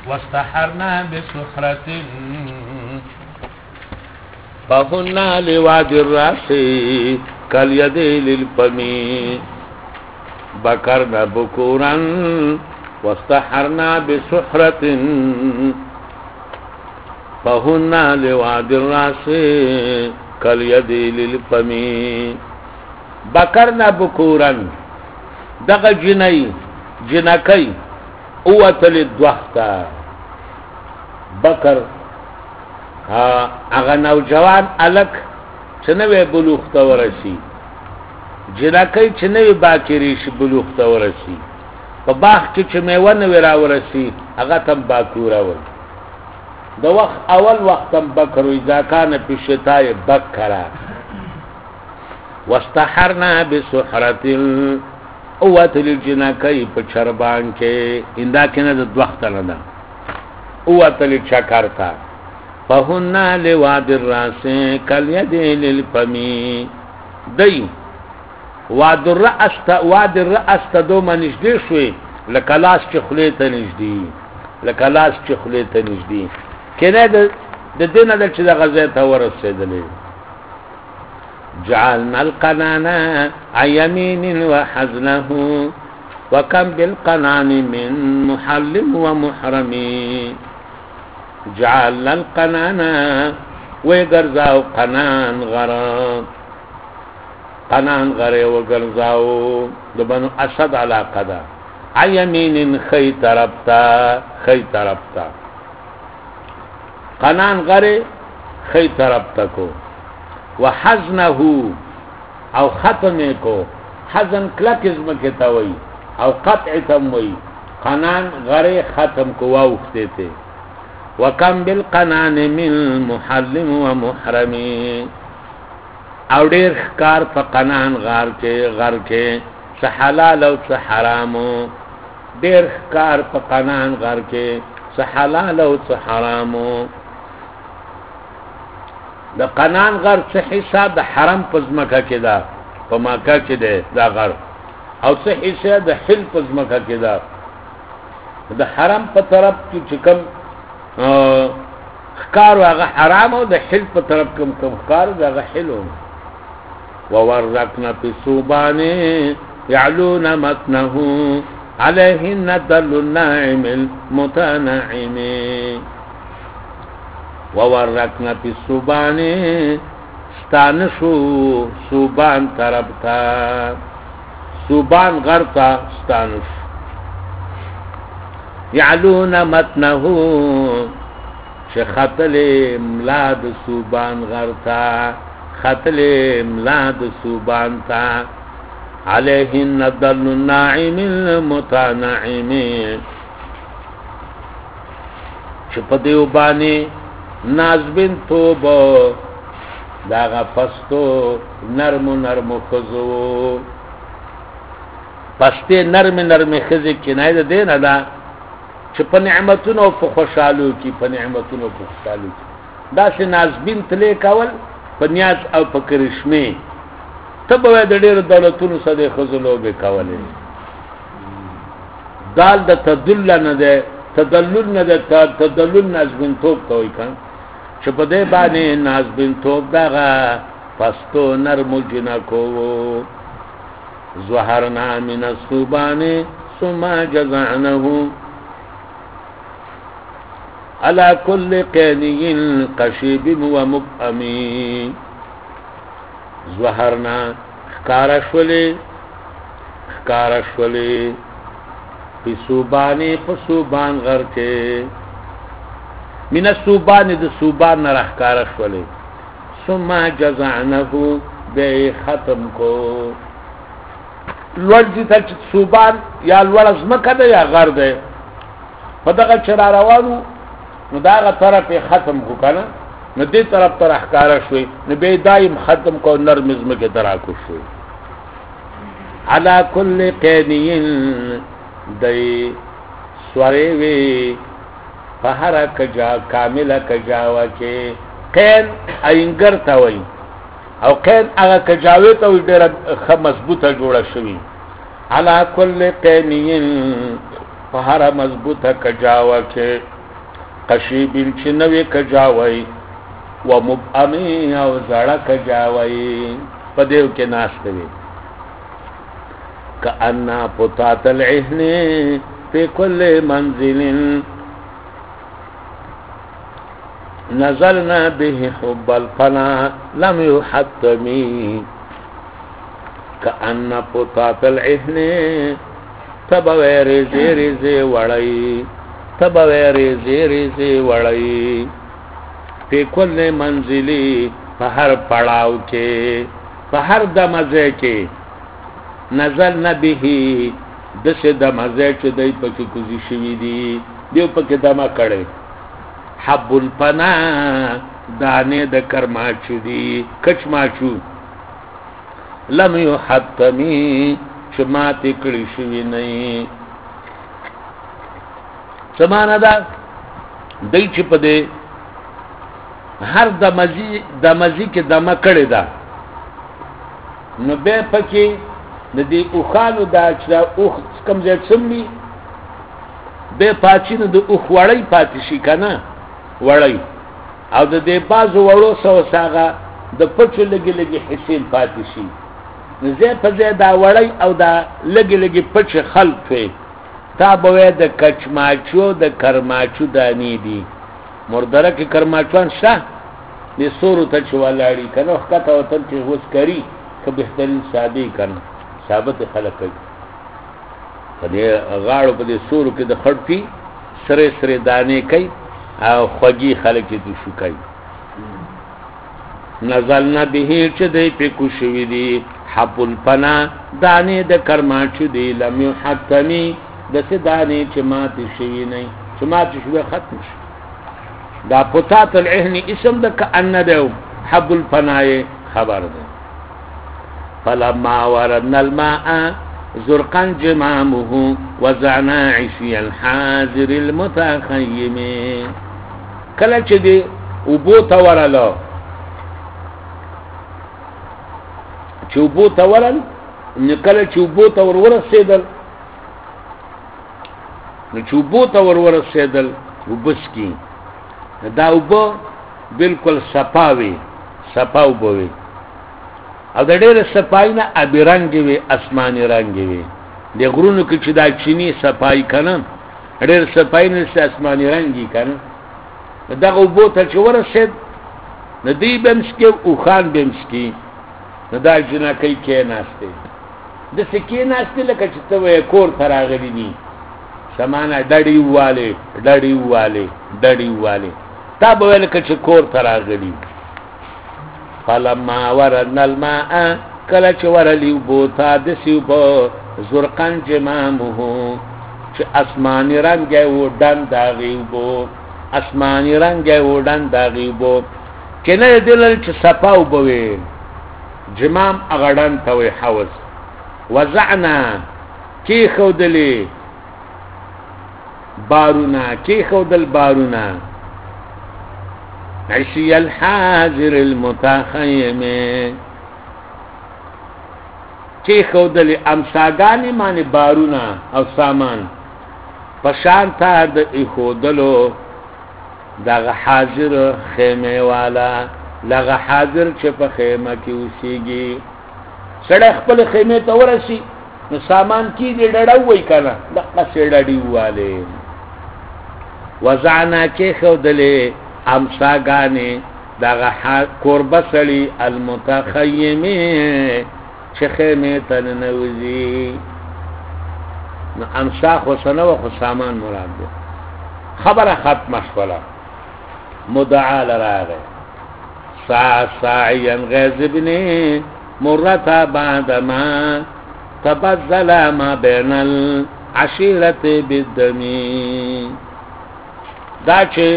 واستحرنا بسحرة فهن لواد الراس كاليد للفم بكرنا بكورا واستحرنا بسحرة فهن لواد الراس كاليد للفم بكرنا بكورا دغ جنكي اوتل الدوختا بکر اغا نوجوان الک چنوی بلوغ تا ورسی جنکی چنوی باکریش بلوغ تا ورسی پا باخ چی چمیوه نوی را ورسی اغا تم باکورا ور دا وقت اول وقتم بکرو اذا کان پی شتای بکرا واستحرنا بسحرت اوتل الجنکی پا چربان کے اندا کنا دا دوختا ندا اوتل چکرتا فهن لواد الراس كاليد للفم دی واد الرأس تا دو منجدی شوی لکلاس چی خلیتا نجدی لکلاس چی خلیتا نجدی کنه دا دین دا چی دا غزیتا ورسی دلی جعلنا القنانا عن يمين وحزنه وكم بالقنان من محلم ومحرم جعلنا القنانا ويقرزاو قنان غري وقرزاو لبنو أسد على قدا عن يمين خي تربتا قنان غري خي تربتكو وحزنه او ختمه کو حزن کلک اسمکه تاوی او قطع تموی قنان غره ختم کو واوخته ته وکم بالقنان من محلم ومحرم او ډیر کار په قنان غار کې حلال او حرام ډیر کار په قنان غار کې حلال او حرام د قنان غر څه حصہ د حرم پزمکه کې دا په مکه کې ده دا غر او څه حصہ د حل پزمکه کې دا د حرم په طرف کې چکم خکار هغه حرام او د حل په طرف کوم خکار هغه حلو وورقنا في صوبان يعلون متنه عليهن دل الناعم المتنعم وورقنا في الصوبان ستانشو صوبان طرفتا صوبان غرطا ستانش يعلون متنه چه خطل ملاد صوبان غرطا خطل ملاد صوبان تا عليهن دل الناعم المتنعم چه پدیو بانی نازبین توبو داغا پستو نرم خزو پستی نرم خزی کنای دا دینا دا چه پا نعمتونو پا خوشحالو کی دا سی نازبین تلی کول پا نیاز او پا کرشمی تب باید دیر دولتونو سده خزلو بی کولی دال دا تدل نده تدلل نازبین توب تاوی کن چه پا ده بانی نازبین توب داغا پستو نرمو جنکو زهرنا من الصوبان ثم جزعنه على كل قاني قشيب ومبأمي زهرنا خکارشولی پی صوبانی پا صوبان غر کے من الصوبان دا صوبان نرخ کارشولی ثم جزعنه بے ختم کو لوڑ دیتا چه صوبان یا لوڑ ازمکه ده یا غر ده پا دقا چرا روانو نو داغا طرف ختم کو کنا نو دی طرف طرح کارشوی نو بے دائم ختم کو نرم ازمکه تراکو شوی علا کل قینین دی سوریوی فهر کجا کامل کجاوه که قین اینگر تاوی او قین اگا کجاوی تاوی دیر مضبوطه جوڑا شوی علا کل قینین فهر مضبوطه کجاوه که قشیبین چې نوې کجاوی و مبعمی او زړه کجاوی په دیو کې ناشته وي کأنا پتات العهن فی کل منزل نزلنا به حب الفنا لم يحتمی کأنا پتات العهن تبوی ریزی ریزی وڑی تبوی ریزی ریزی وڑی پی کل منزلی په هر پړاو کې په هر دمزه کې نزل نبیه دسه دمزه چې دای پکې کوزي شوی دی دیو پکې دما کړي حب الفنا دانه د کرماچو دی کچ ماچو لم يحتمی شمات کړي شوی نه سمانه دا دای چې په دې هر دمزی کې دمه کړي دا نو به پکې د دې اوخانو دا چې اوخ کم ځای څمني به پاتینو د اوخ وړی پاتې شي کنه وړی او د دې بازو وړو سو ساغه د پچو لګي لګي حسین پاتې شي نو زه په دې دا وړی او دا لګي لګي پچ خلق وي تا به د کچماچو د کرماچو دانی دي مردره کې کرماچوان شته د سورو ته چوالاړي کنه وخت او تر چې وس کری که بهترین ساده کنه ثابت خلق کوي په دې غاړو په دې سورو کې د خړپی سره سره دانه کوي او خوږی خلق دې شو کوي نزلنا به چې دې په کوشوي دي حب الفنا دانه د کرماچو دی لم يحتمی د څه دانه چې مات شي نه چې مات شي ختم شي دا پتات العهن اسم د کأن ده حب الفناء خبر ده فلما وردنا الماء زرقا جمامه وزعنا عشي الحاضر المتخيم کله چې دی وبو تورلو چې وبو تورل نکله چې وبو تور ورسېدل نو چې وبو تور ورسېدل وبسکی دا وبو بالکل صفاوي صفاو بوي او د ډېر صفاینه ابي رنگ وي اسماني رنگ وي د غرونو کې چې دا چيني صفای کنه ډېر صفاینه سه اسماني رنگي کنه دا وبو ته چې ورسېد ندی بمسکي او خان بمسکي دا جنا کوي کې ناشته د سکه ناشته لکه چې ته وې کور تراغلي دي سمانه ډډي واله تا به ول کچ کور تراغلی فلما ورن الماء کله چې ورلی بوتا د سیوبو زرقان جمامه چې اسماني رنگ و ډن داغيبو اسماني رنگ و ډن داغيبو کنه دلل چې صفاو بوي جمام اغړن ته وي حوس وزعنا کی خودلی بارونا عشي الحاضر المتخيم کی خودلی امساگانی معنی بارونا او سامان پشان تا د اخودلو دغه حاضر خیمه والا لغه حاضر چې په خیمه کې اوسېږي سړی خپل خیمه ته ورسي نو سامان کی دې ډډوي کنه دغه سړی واله وزعنا کې خودلې امساګانې دغه قربسلی المتخیمه چې خیمه ته نوځي نو امسا خو سنو خو سامان مراد ده خبره ختم شولا مدعا لراغه ساعيا غاذبني مرتا بعدما تبذل ما بين العشيرة بالدم دا چې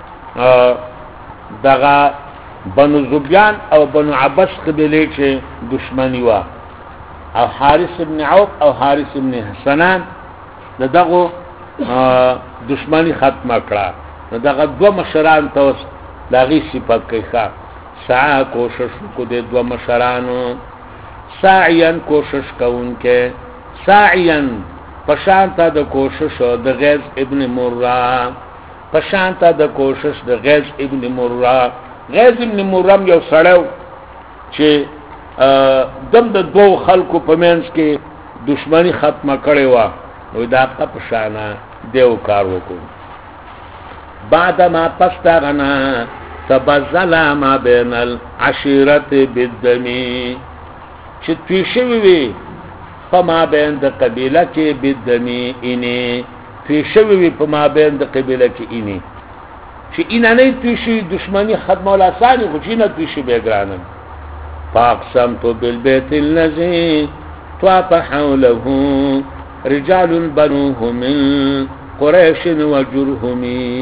دغه بنو زبيان او بنو عباس قبيله چې دشمني وا او حارث ابن عوف او حارث ابن حسنان دغه دشمنی ختم کړه دغه دو مشران توس دغه صفات کوي سعا کوشش کو دے دو مشرانو ساعیاً کوشش کونکے ساعیاً پشانتا دا کوشش دا غیظ ابن مرہ پشانتا د کوشش د غیظ ابن مرہ. غیظ ابن مرہ یو سړیو چې دم د دوه خلکو په منځ کې دشمنی ختمه کړې و، نو دا پشانه دیو کار وکړو. بعد ما پستغنا تبذل ما بین العشیرت بالدمی، چې توی شوی وي په ما بین د قبیله کې بالدمی اینې، توی شوی وي په ما بین د قبیله کې اینې، چې اینه نه توی شي دشمنی ختمه ولا ثاني خو چې نه توی شي به ګرانم. فاقسمت بالبيت الذي طاف حوله رجال بنوه من قريش وجرهم،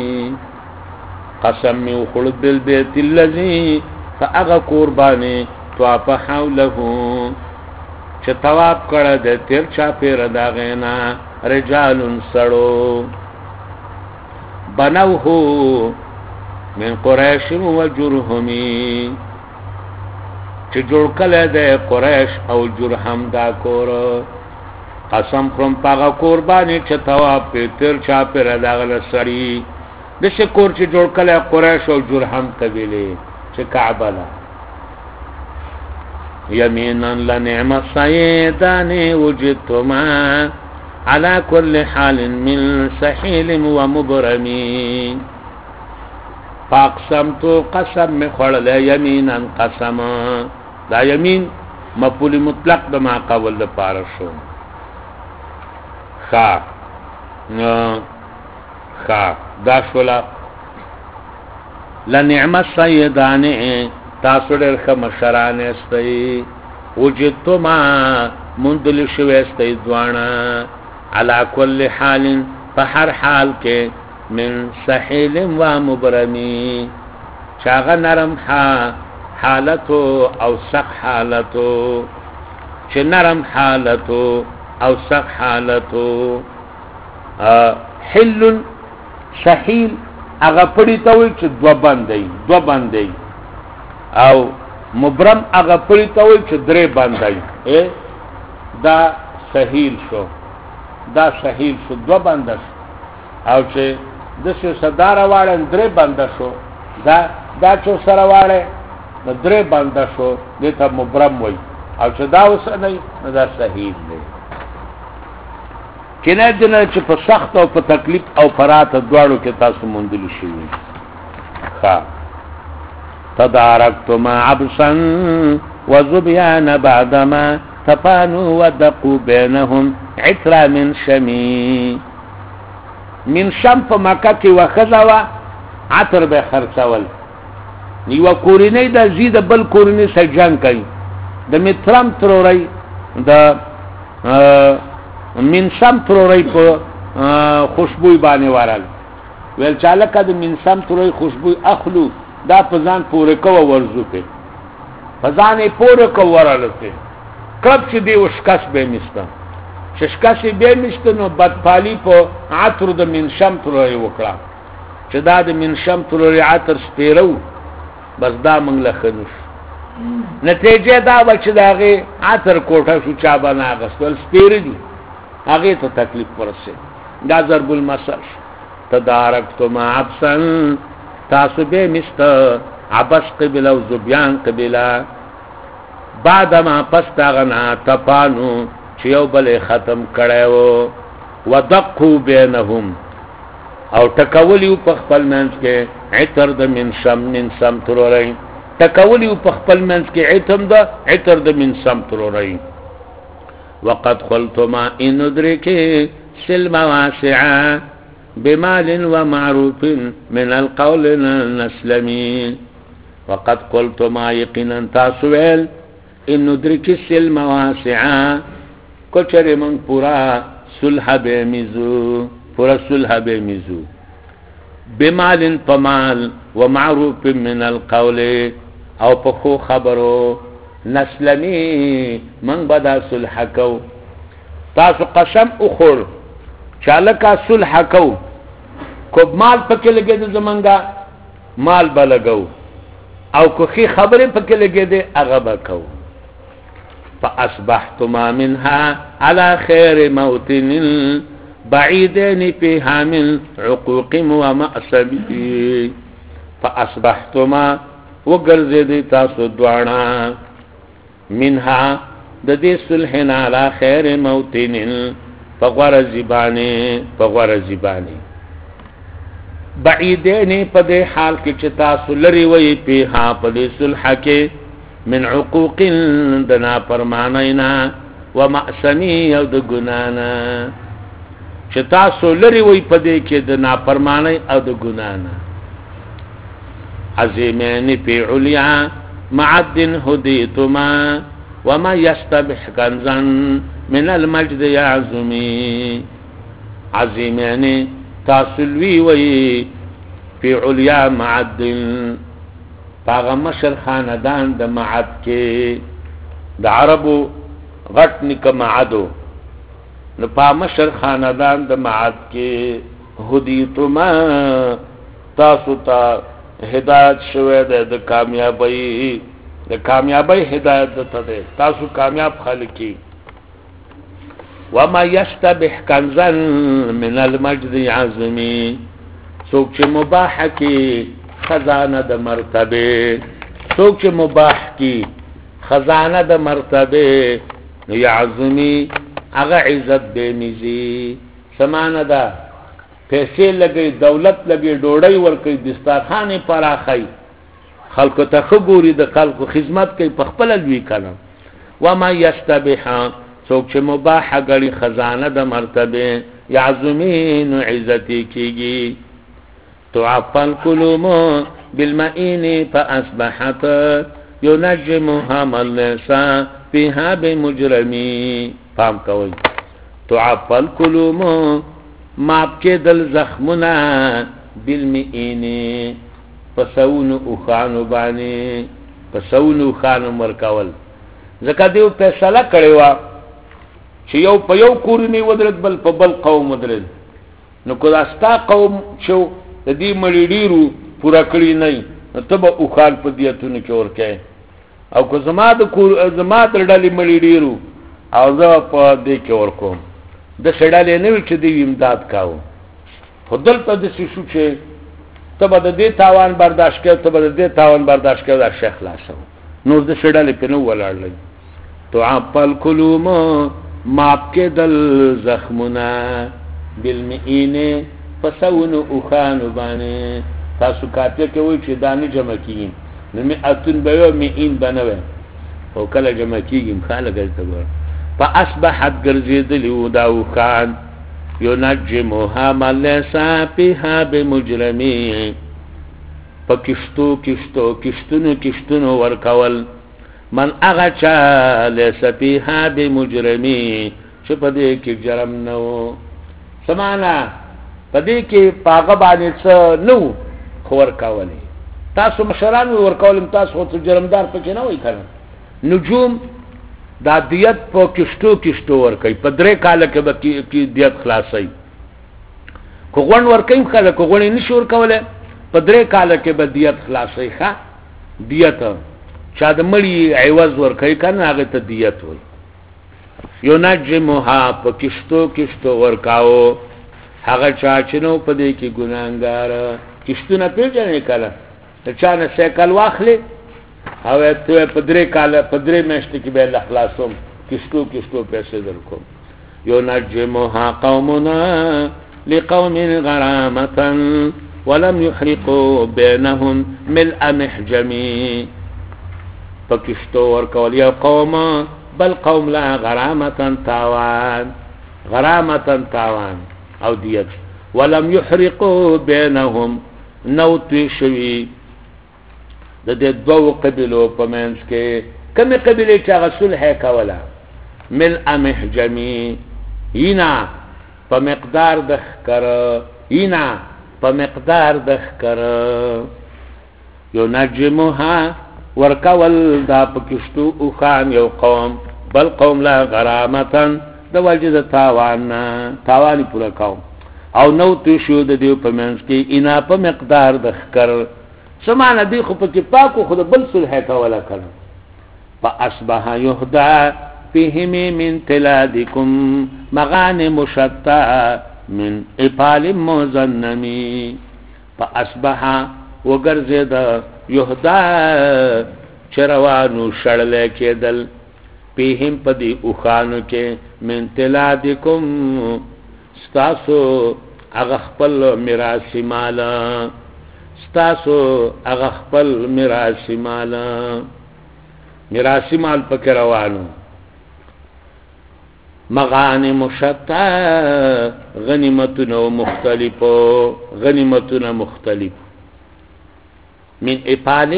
قسم می وخړ بالبيت الذي فاغا قرباني طاف حوله، چې طواف کړه د تیر چا پیر دا غینا رجال سړو بنوه من قريش وجرهم، چې جوړ کله د قریش او جرهم دا کور. قسم خورم پاغه قربانی چې طواف په تیر چا پر داغله سړی د شکور چې جوړ کله قریش او جرهم قبیله چې کعبه لا. یمینا لنعم الصیدان وجدتما على كل حال من سحیل ومبرم، فاقسمت قسم می خړل یمینا قسم، دا یمین مفعول مطلق د ما قول د پاره شو. خا دا شولا لنعم السیدان، تاسو ډېر ښه مشران استئ، وجدتما مندل شوي استئ ځوانه، على كل حال په هر حال کې من سحیل و مبرمی، چاغه نرم حالتو او سخ حالتو، چې نرم حالتو او سخ حالتو. حل سحیل هغه پړی ته وي چې دو باندې، او مبرم هغه پړی ته وي چې درې باندې. دا سحیل شو دو باندې، او چې د څه صداره واړه درې باندې شو، دا چې سره واړه د درې باندې شو دته مبرم وای، او چې دا وس نه دا صحیح دی. کله دنه چې په سخت او په تکلیف او فرات دواړو کې تاسو مونږ شي. ها تدارکت ما عبسا وزبيان بعدما تفانوا ودقوا بينهم عطرا من شمي، من شم په مکه کې وخذوا عطر به خرڅول، نیو کورینې د زید بل کورینې سره جنگ کوي، د مترام تروري د من شم تروري په خوشبوئی باندې وارل ویل چاله کده من شم تروري خوشبوئی اخلو دا پزان پورې کو ورزو په پزان پورې کو ورالته کب چې دی وشکاس به مستا ششکاسی به مشته نو بدپالی په عطر د منشم تلوري وکړه، چې دا د منشم تلوري عطر سپیرو بس دا منګ لخنوش. نتیجه دا و چې داغه عطر کوټه شو چا باندې غسل سپیر دي، هغه ته تکلیف ورسه. دا ضرب المثل. تدارکت ما عبسن، تاسو به مشته عبس قبله او زبیان قبله، بعد ما پستغنا تپانو چې یو بل ختم کړو، ودقوا بینهم او ټکولیو په خپل منځ کې عطر د من سم تروري، ټکولیو په خپل منځ کې عطر د من سم تروري. وقد قلتما ان ندرك سلم واسعا بمال ومعروف من القول نسلمي. وقد قلتما یقینا تاسو ویل ان ندرك سلم واسعا، کچره من پورا صلح به میزو بمال پمال ومعروف من القول او پخو خبرو نسلمی من بدا صلح کو. تاسو قسم اخور چالکا صلح کو مال پکې لګې د زمنګا مال بلګو، او کوخي خبره پکې لګې دې هغه بکاو. فاصبحتما منها على خير موطن بعیدین فیها من عقوق و مأسبی فاصبحتما وګرځېدې تاسو دواړه منها د دې صلحنا علی خیر موتن فغور زبانی بعیدین په دې حال کې چې تاسو لري وي په په دې صلح کې من عقوق دنا فرمانینا و مأسمی او د ګنانا چې تاسو لري وي په دې کې د نافرمانی او د ګنانا عظیمین فی علیا معدن هدیتما وما يستبح کنزا من المجد يعظمی عظیمین تاسلوی وی فی علیا معدن پاغا مشر خاندان د معد کې د عربو غټ نک معدو نو پا مشر خاندان د معد کې هدیتما تاسو ته هدایت شوه د کامیابی هدایت ته تاسو کامیاب خلقی وما يشتبه کنزا من المجد عظمی سوک چې مباح کی خزانه د مرتبه سوک چې مباح کی خزانه د مرتبه نو عظمی هغه عزت به نيزي سمانه ده پیسې لګي دولت لګي ډوړی ورکي دسترخوان پراخي خلکو ته خبري د خلکو خدمت کوي په خپل لوي کلام وما يشتبه څوک چې مباح غړي خزانه د مرتبه يعظمين عزتي کیږي تعفل قلوم بالمئين فاصبحت ينجمها من ليس فيها بمجرمي پام کوي تعفل قلوم ماپ کې دل زخمنا بالمئين پسون او خانو باندې پسون او خانو مرکول زکه دیو فیصله کړی و چې یو په یو کورنی ودرت بل په بل قوم ودرت نو کو داستا قوم شو د دې مړی ډیرو پورا کړی نه نو تب او خان په دیتونه کې ورکه او کو زما د کور زما تر ډلې مړی ډیرو او زه په دې کې ورکوم د شړالې نه چې دی امداد کاو خدل په دې شو چې تب د دې تاوان برداشت کړ تب د دې تاوان برداشت کړ د شیخ لاسو نو د شړالې په نو ولاړل تعقل قلوم ماپ کې دل زخمنا بالمئین فسون او خان باندې تاسو کاته کې وای چې دانه جمع کیږي نو می اتون به یو مئین بنوي او کله جمع کیږي خاله ګرځي فاصبحت غرزیدلی داو خان ينجمها من ليس فيها بمجرمي کشتونو ورکول من اغچا ليس فيها بمجرمي چې په دې کې جرم نو سمانا په دې کې پاغه باندې څه نو خور کاولې تاسو مشران ورکول تاسو خو جرمدار پکې نه وای کړه نجوم دا دیت په کشتو ور کوي په درې کال کې به کی دیت خلاصي کو غون ور کوي خلک کو غونې نشور کوله په درې کال کې به دیت خلاصي ښا دیت چا د مړی عوض ور کوي کنه هغه ته دیت وي یو نجمها په کشتو ور کاو هغه چا چې نو په دې کې ګناګار کشتونه پیژنې کله چا نه سیکل واخلي او ته پدری کال پدری مشت کې به اخلاصوم کشتو پیسې درکوم یو نجمها قومنا لقوم غرامه ولم يحرقوا بينهم ملء محجمي پکشتو ورکول یو قوم بل قوم لا غرامه تاوان او دیت ولم يحرقوا بينهم نوت شوي د دې دوه قبيلو په منځ کې کومه قبيله چې هغه صلح کوله مل امحجمي اینا په مقدار د خکر یو نجمها ورکول دا پکشتو او خان یو قوم بل قوم لا غرامتن د وجد تاوان پورا قوم او نو تو شو د دې په منځ کې اینا په مقدار د خکر سمانه دی خو پکې پاکو خود بل صلح کوله کړه فاصبح يهدى فيهم من تلادكم مغانم شتى من اپال مزنمی فاصبحا وگرزید یهدا چروانو شړل کېدل پیهم پدی اوخانو کې من تلادکم ستاسو اغخپل میراثی مالا ستاسو اغخپل میراثی مالا میراثی مال پکې روانو مغانم شتا غنیمتونه مختلف من اپال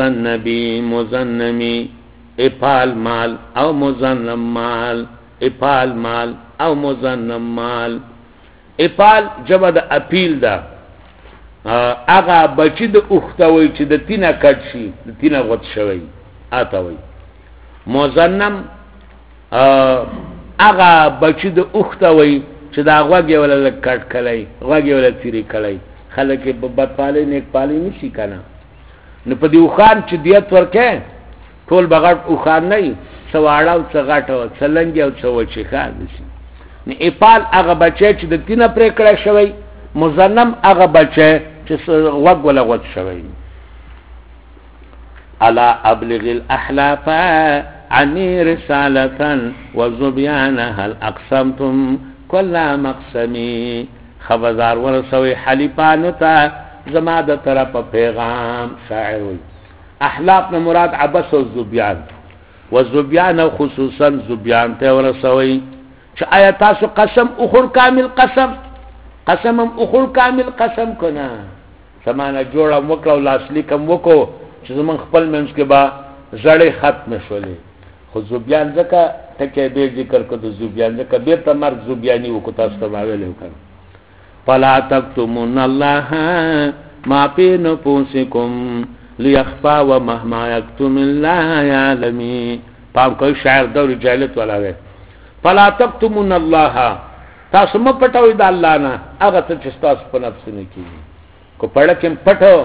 مزنمی اپال مال او مزنم مال اپال مال او مزنم مال اپال جبه د اپیل دا اغا بچی د اختوی چې د تینه کټ شي د تینه غوت شوی آتوی مزنم اغا بچی د اختوی چې دا غوږی ولا کټ کلی غوږی ولا تیری کلی خلک په بدپالی نیک پالی نشي کنه نو په دی وخان چې دیت ورکه ټول بغټ وخان نه سواړه او څغټ او څلنګ او څوچی خان نشي نو اپال هغه بچی چې د تینه پرې کړه شوی مزنم هغه بچی چې غوږ ولا غوت شوی الا ابلغ الاحلاف عني رسالة وزبيان هل اقسمتم كل مقسمي خبردار ورسوي حلیفانو ته زما د طرف پیغام شاعر وي احلاف نه مراد عبس او زبيان والزبيان خصوصا زبيان ته ورسوي چې آیا تاسو قسم اخر کامل قسم اخر کامل قسم کنا سمانه جوړه وکړو لاسلیکم وکړو چې زمون خپل منځ کې با زړې ختم شولې خو زبيان ځکه ټکه به ذکر کړو زبيان ځکه به تمر زبياني وکړو تاسو ته ویلو کړ فلا تكتمون الله ما في نفوسكم ليخفى ومهما يكتم الله يعلم پام کوئی شاعر دور جاهلیت والا وي فلا تكتمون الله تاسو مو پټوي د الله نه هغه څه چې تاسو په نفس نه کیږي کو پړه کې پټو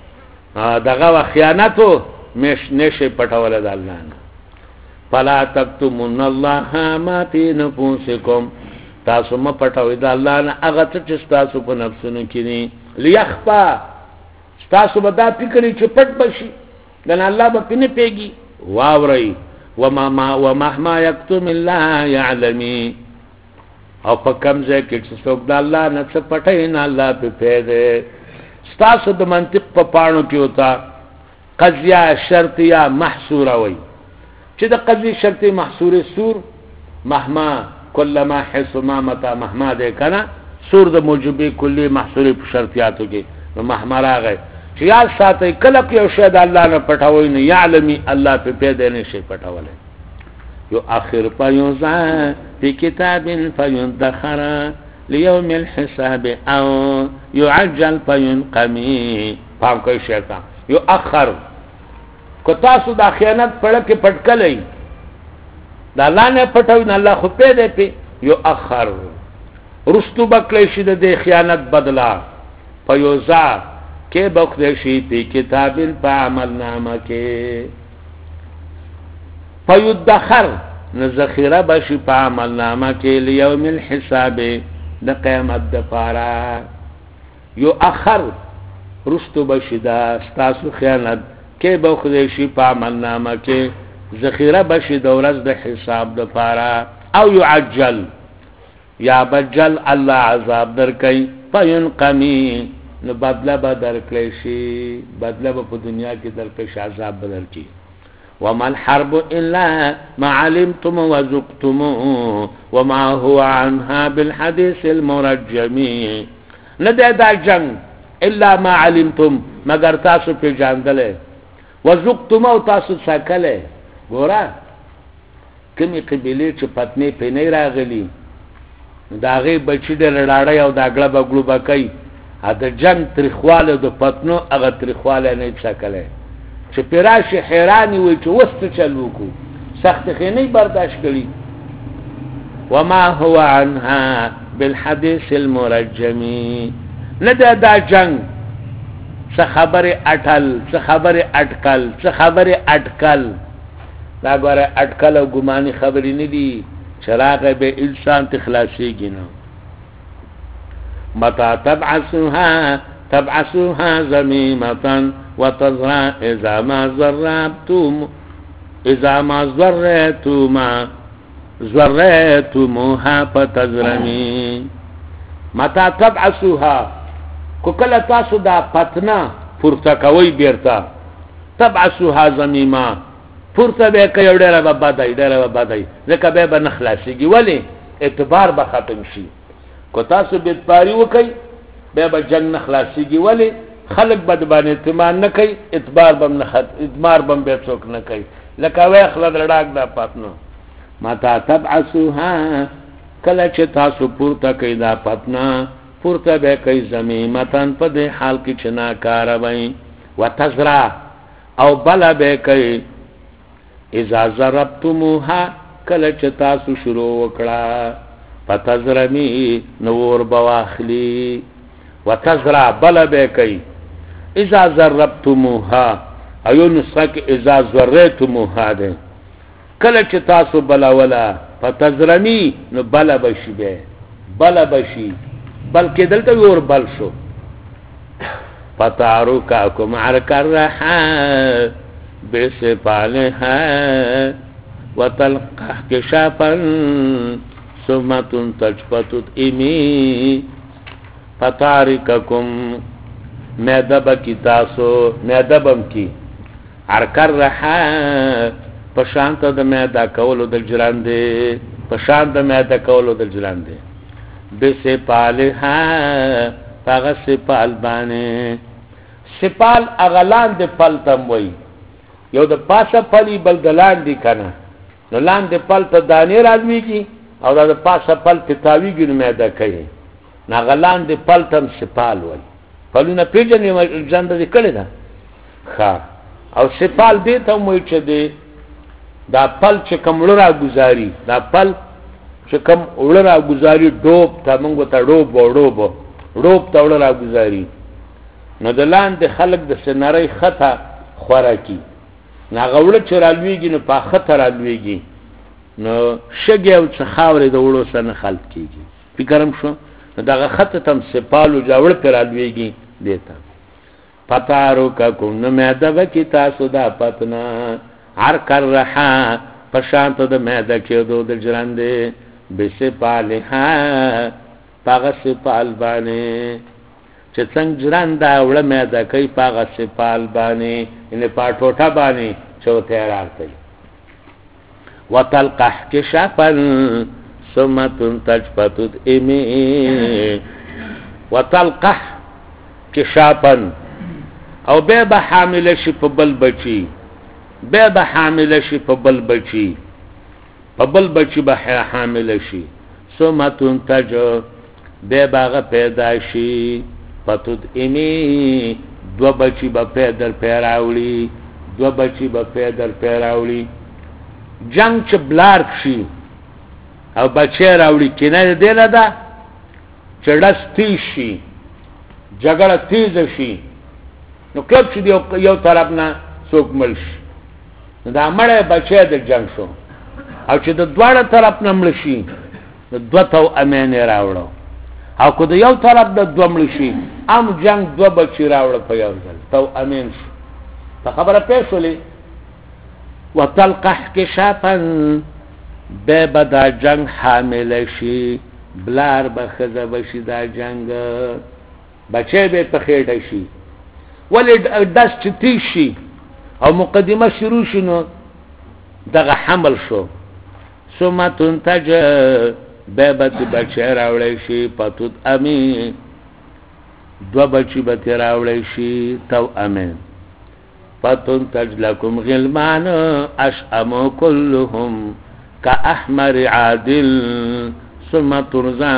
دغه خیانتو مش نشه پټول د الله نه فلا تكتمون الله ما في نفوسكم تاسو مو پټوي د الله نه هغه څه چې تاسو په نفس نه کیږي ليخفى تاسو به دا فکرې چې پټ بشي دنه الله به پنه پیږي واوري ومهما يكتم الله يعلم او په کوم ځای کې چې څوک د الله نه څه پټي نه الله په پیدا تاسو د منطق په پاڼو کې وتا قضیه شرطیه محصوره وي چې د قضیه شرطی محصوره سور مهما کلما حسما متا مهما ده کنه سور د موجبه کلی محصوره په شرطیاتو کې نو مهما راغی چې یا ساتي کله کې او شاید الله نه پټاوي نه يعلمي الله په پیدا نه شي پټاوله یو اخر پایوزا په کتاب فیندخر لیوم الحساب او يعجل فینقمی پام کوي شیطان یو اخر کو تاسو د خیانت پړه کې پټکلې دا الله نه پټاوي نه الله خو پیدا په یو اخر رستو بکلی شي د خیانت بدلا فیوزا کې بخله شي په کتابن په عمل نامه کې فیدخر نذخیره بشي په عمل نامه کې لیوم الحساب د قیامت د پاره یو اخر رستو بشي دا ستاسو خیانت کې بخله شي په عمل نامه کې ذخیره بشي د ورځ د حساب د پاره او يعجل یا بجل الله عذاب درکې فینقمی نو بدله به درکړی شي بدله به په دنیا کې درکړی شي عذاب به درکړي وما الحرب الا ما علمتم وذقتم وما هو عنها بالحديث المرجم نه دا جنگ الا ما علمتم مگر تاسو په جاندله وذقتم او تاسو څکله ګوره کمی قبیله چې پتنې په نه راغلي دا غي بچی د لړاړی او دا غړب غړوبه کوي ا د جنگ تریخواله د پتنو هغه تریخواله نه څکله چې پراشي حیرانی وي چې وست چلو کو سخت خینه برداشت کړي وما هو عنها بالحديث المرجم لدا دا جنگ څه خبره اٹل څه خبره اٹکل څه خبره اٹکل دا غره اٹکل او ګماني خبرې نه دي چراغ به انسان تخلاصيږي نو متى تبعثوها زميمة وتزرع إذا ما زرعتموها فتزرمي متى تبعثوها کو کله تاسو دا پتنا پورته کوي بیرته تبعثوها زميمة پورته به کوي ډېره به بدای ځکه به نه خلاصيږي ولی اعتبار به ختم شي کو تاسو بدپاری وکي به جنگ نه خلاصيږي ولی خلق بد باندې اعتماد نه کوي اعتبار بم به څوک نه کوي لکه وای خلک لړاک دا پاتنو متا تبعثوها کله چې تاسو پورته کوي دا پاتنا پورته به کوي زمیمتن په دې حال کې چې ناکاره وي وتزرع او بلا به کوي اذا ضربتموها کله چې تاسو شروع وکړه فتزرمی نور بواخلی وتزرع بلا به کوي اذا ضربتموها ایو نسخه اذا زرعتموها ده کله چې تاسو بلا ولا فتزرمی نو بلا بشي به بلا بشي بلکې دلته ور بل شو فتعرككم عرك الرحا بسفالها وتلقح كشافا ثم تنتجفتت إمي فتعرككم مدب کی تاسو مدبم کی عرکر رحا پشانت د مدا کولو د جرانده پشانت د مدا کولو د جرانده بسه پالها پاغه سپال باندې سپال اغلان د پلتم وای یو د پاسه پلی بل دلان دی کنه نو لاندې پل ته دانې راځويږي او د پاسه پل ته تاویږي نو مدا کوي ناغلان د پلتم سپال وای پلونه پیژنې ځند دې کړی دا ښا او سپال دې ته موي چې دې دا پل چې کوم لرا گزاري دا پل چې کوم لرا گزاري ډوب ته موږ ته ډوب ته لرا گزاري نو د لاندې خلق د سناري خطا خوراکي ناغوړه چې رالويږي نو په خطر رالويږي نو شګي او څخاورې د وړو سره خلق کیږي فکرم شو دغه خط تم سپالو جوړ پر الويږي دیتا پتارو کا کوم مېده وکي تاسو دا پتنا هر کر رحا پشانت د مېده کې د جرانده بسپالها پاغه سپال باندې چې څنګه جرانده وړ مېده کوي پاغه سپال باندې ان پاټوټا باندې چوته راځي وتلقح كشافا ثم تنتجفتت إمي وتلقح كشافا او به حامل شي په بل بچي به حامل شي په بل بچي به حامل شي ثم تنتج به باغه پیدا شي فتد إمي دو بچي به پیراوړي جنگ چې بلار شي او بچی راوړي کنه دې نه ده چې ډس تیز شي جګړه تیز شي نو کله چې یو طرف نه څوک مړ شي دا مړ بچی د جنگ شو او چې د دواړه طرف نه مړ شي نو دوه تو امین راوړو او کو د یو طرف د دوه مړ شي ام جنگ دوه بچی راوړ په یو ځل تو امین شي په خبره پېښولې وتلقح كشافا به دا جنگ حامل شي بلار به خزه بشي دا جنگ بچي به په خېټه شي ولې داس چتی شي او مقدمه شروع شنو دغه حمل شو ثم تنتج به بچي راوړی شي پتوت امي دو بچي به راوړی شي تو امين فتنتج لكم غلمان اشأم كلهم كأحمر عادل ثم ترزع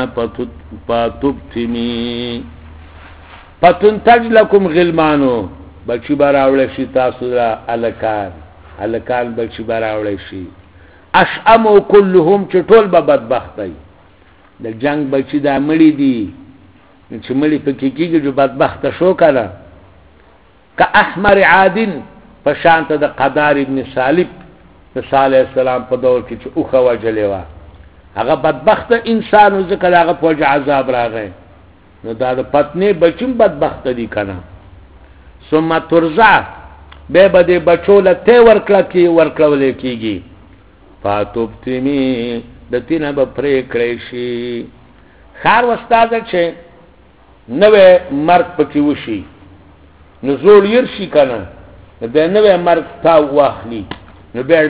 فتبتمي فتنتج لكم غلمانو بچی براوړی شي تاسو را الکان بچی براوړی شي اشأم كلهم چې ټول به بدبخت دي د جنگ بچی دا مړی دي چې مړی پکې کېږي جو بدبخت شو کړه كأحمر عادل پشانت د قدار ابن صالح صالح السلام په دور کې چې اوخه وجلې وا هغه بدبخت انسان ذکر هغه په عذاب راغی نو دا د پتنې بچم بدبخت دي کنه ثم ترزع به بده بچو له ته ورکړل کیږي فاتوبتمی د تینه به پرې کړی شي خار استاد چې نوې مرګ پکې وشي نو زول يرشي کنه د نوې مرګ تا واخلي نو به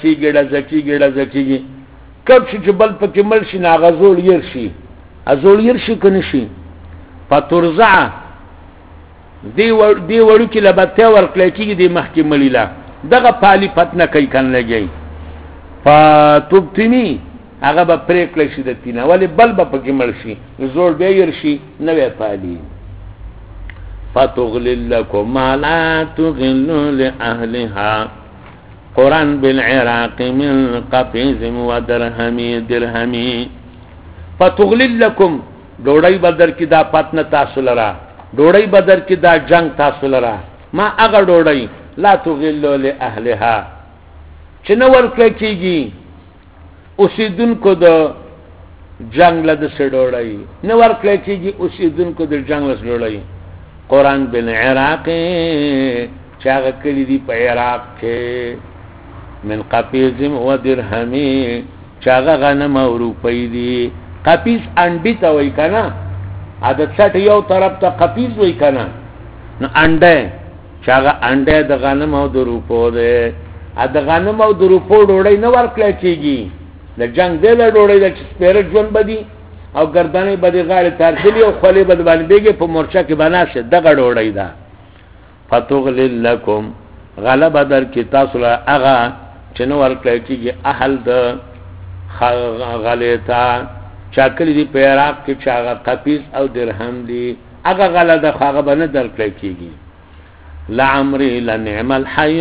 ډزکیږي کب چې بل پکې مل شي نا غزول يرشي کنه شي فترزع دی وړو کې لبته ورکړی کېږي د مخکې ملیلا دغه پالي پتنه کوي کنه لګي فتوبتمی هغه به پرې کړی شي د تینه ولی بل به پکې مړ شي زوړ به يرشي نوې پالي فتغلل لكم ما لا تغلوا لأهلها قرآن بالعراق من قفيز ودرهمي فتغلل لكم ډوړی بدر کې دا پتنه تاسو لرا ډوړی بدر کې دا جنگ تاسو لرا ما هغه ډوړی لا تغلوا لأهلها چې نو ورکړی کېږي اوسیدونکو د جنگ له د سړوړی نو ورکړی کېږي اوسیدونکو د جنگ له سړوړی قرآن بالعراق چې هغه کلی دی په عراق کې من قفیز و درهمی چې هغه غنم او روپۍ دي قفیز انډي ته وایي که نه عادت سټ یو طرف ته قفیز وایي که نه نو انډی چې هغه انډی د غنم او د روپو دی د غنم او د روپو ډوړی نه ورکړی کېږي د جنگ دی له ډوړی ده چې سپېره ژوند به دي او ګردنې به د غاړې تارتلي او خولې به د باندې بېږي په مورچه کې به ناست دغه ډوړی ده فتغلل لکم غلبه در کې تاسو له هغه چې نه ورکړی کېږي اهل د غلې ته چا کلي دي په عراق کې چې هغه قفیز او درهم دي هغه غله ده خو هغه به نه درکړی کېږي لعمري لنعم الحي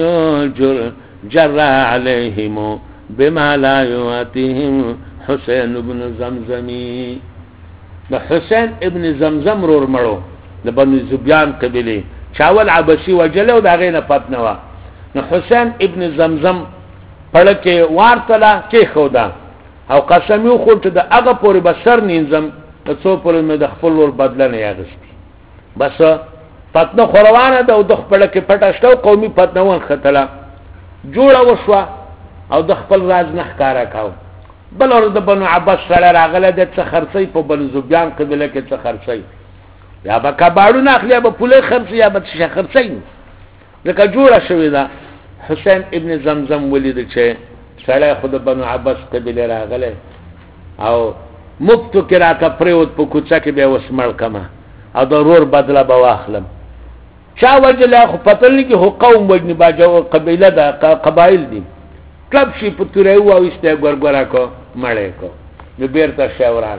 جر عليهم بما لا يواتيهم حسين ابن زمزمي د حسين ابن زمزم رور مړو د بنو زبيان قبيله چاول عباسي وجلو دا غینه پتنوا نو حسين ابن زمزم پړکه وارتلا کې خودا او قسم یو خو ته د هغه پورې بسر نینځم د څو پورې مې د خپل ور بدلنه یادستی بس پتنه خوروانه د خپل کې پټاشتو قومي پتنوان خطلا جوړه وشوه او د خپل راز نه ښکارا کاو بل ور د بنو عباس سره راغله د څه خرڅي په بنو زبيان قبيله کې څه خرڅي یا به کباړو نه اخلي به پوله خرڅي یا به څه خرڅي لکه جوړه شوې ده حسين ابن زمزم ولید چې سره خود بنو عباس قبيله راغله او مفتو کې راکا پریوت په کوڅه کې به وسمړ کما او ضرور بدله به واخلم چا وجله خو پتلني کې هو قوم وجني باجو قبيله ده قبایل دي کلب شي په تورې او استه ګورګورا کو مړې کو نو بیرته شاوران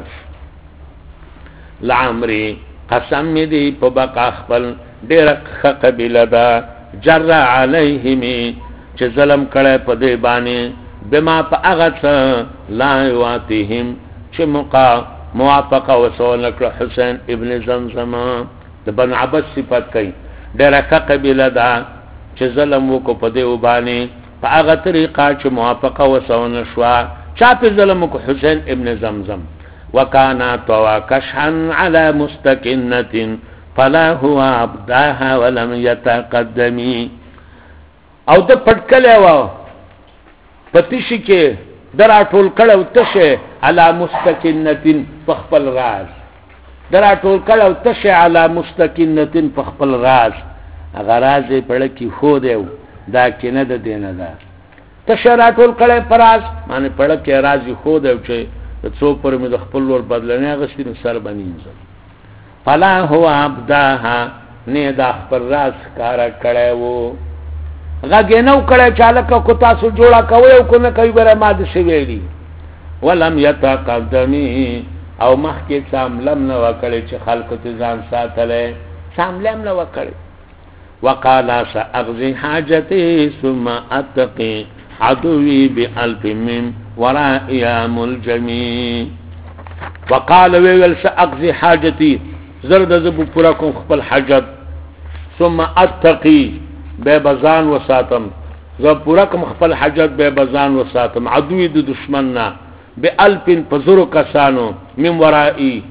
لعمري قسم دې په بقا خپل ډېر قبيله ده جر عليهم چې ظلم کړه په دې باندې بما په هغه لا يواتيهم چې موافقه وسول کړ حسين ابن زمزم د بن عباس صفات کوي ډېر قبيله ده چې ظلم وکړ په دې وبانی په هغه طریقه چې موافقه وسونه شو چا په ظلم کو حسين ابن زمزم وکانا توکشحا على مستكنه فلا هو عبدها ولم يتقدمي او د پټکلې و پتیش کې درا ټول کړه تشه على مستكنه فخپل راز درا ټول کړه تشه على مستكنه فخپل راز هغه راز په لکه خو دیو دا کنه د دینه ده تشراتول کله پراز معنی پړه کې راځي خو د چې څو پر مې د خپل ور بدلنه غسین سر بنینځ فلا هو عبدها نه دا خپل راز کار کړه وو غږ نو کړه چالک کو تاسو جوړا کوي او کو نه کوي بره ماده شي ویلي ولم يتقدمي او مخکې ساملم نه وکړي چې خلق ته ځان ساتله ساملم نه وکړي وقال سأغذي حاجتي ثم أتقي عدوي بألف من ورائي ملجمي وقال ويل سأغذي حاجتي زرد زبو پراكم خبل حاجت ثم أتقي ببزان وساتم زب پراكم خبل حاجت ببزان وساتم عدوي دو دشمننا بألف پزرو کسانو من ورائي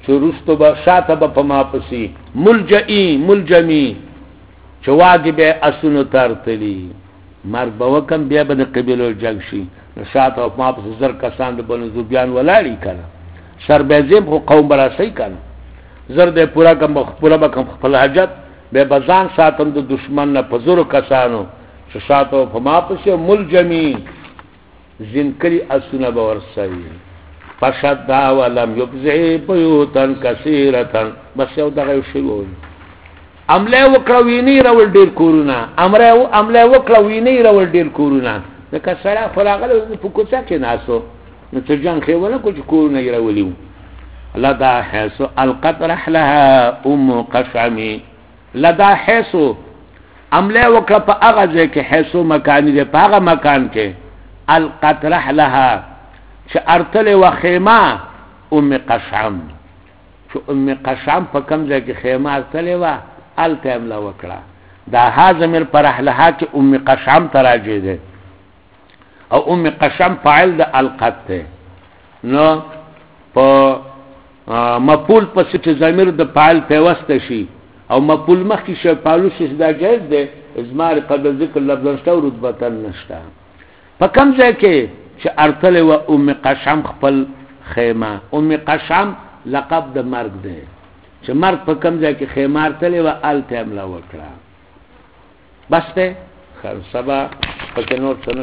چې رستو به شاته به په ما پسې ملجمی چې واګي به اسونو ترتلی مرګ به وکم بیا به د قبیلو جنگ شي شاته او ما پسې زر کسان د بنو زبیان ولاړی کنه سر به زم خو قوم برا صحیح کنه زر دې پورا به کم خپل حاجت به بزان ساتم د دشمن نه په زورو کسانو چې شاته په ما پسې ملجمی زنکری اسونه به ورسوي فشدا ولم يبزع بيوتا كثيره بس یو دغه شی وای عمله وکړوینی راول ډیر کورونه عمله وکړوینی راول ډیر کورونه د کسره فراغله په کوڅه کې ناسو نو چې جان خېونه کو چې کورونه یې راولیو لدا حيث القطرح لها قشعمي لدا حيث عمله وکړه په هغه ځای کې حيث مکان دې په هغه مکان کې القطرح لها چې ارتل و خیمه قشعم چې قشعم په کوم ځای کې خیمه ارتل و الته عمله وکړه دا هاضمر پر اهلها کې قشعم تراجه ده او قشعم فاعل د القط ده نو په مفعول پس چې ضمیر د فاعل پیوسته شي او مفعول مخکې شي پالو شي دا جایز ده ازمار قبل ذکر لفظ نشته او رتبه نشته په کوم ځای کې چې ارتل و قشعم خپل خیمه قشعم لقب د مرګ ده چې مرګ په کوم ځای کې خیمه ارتل و الته عمله وکړه بس ته خیر سبا پکې نور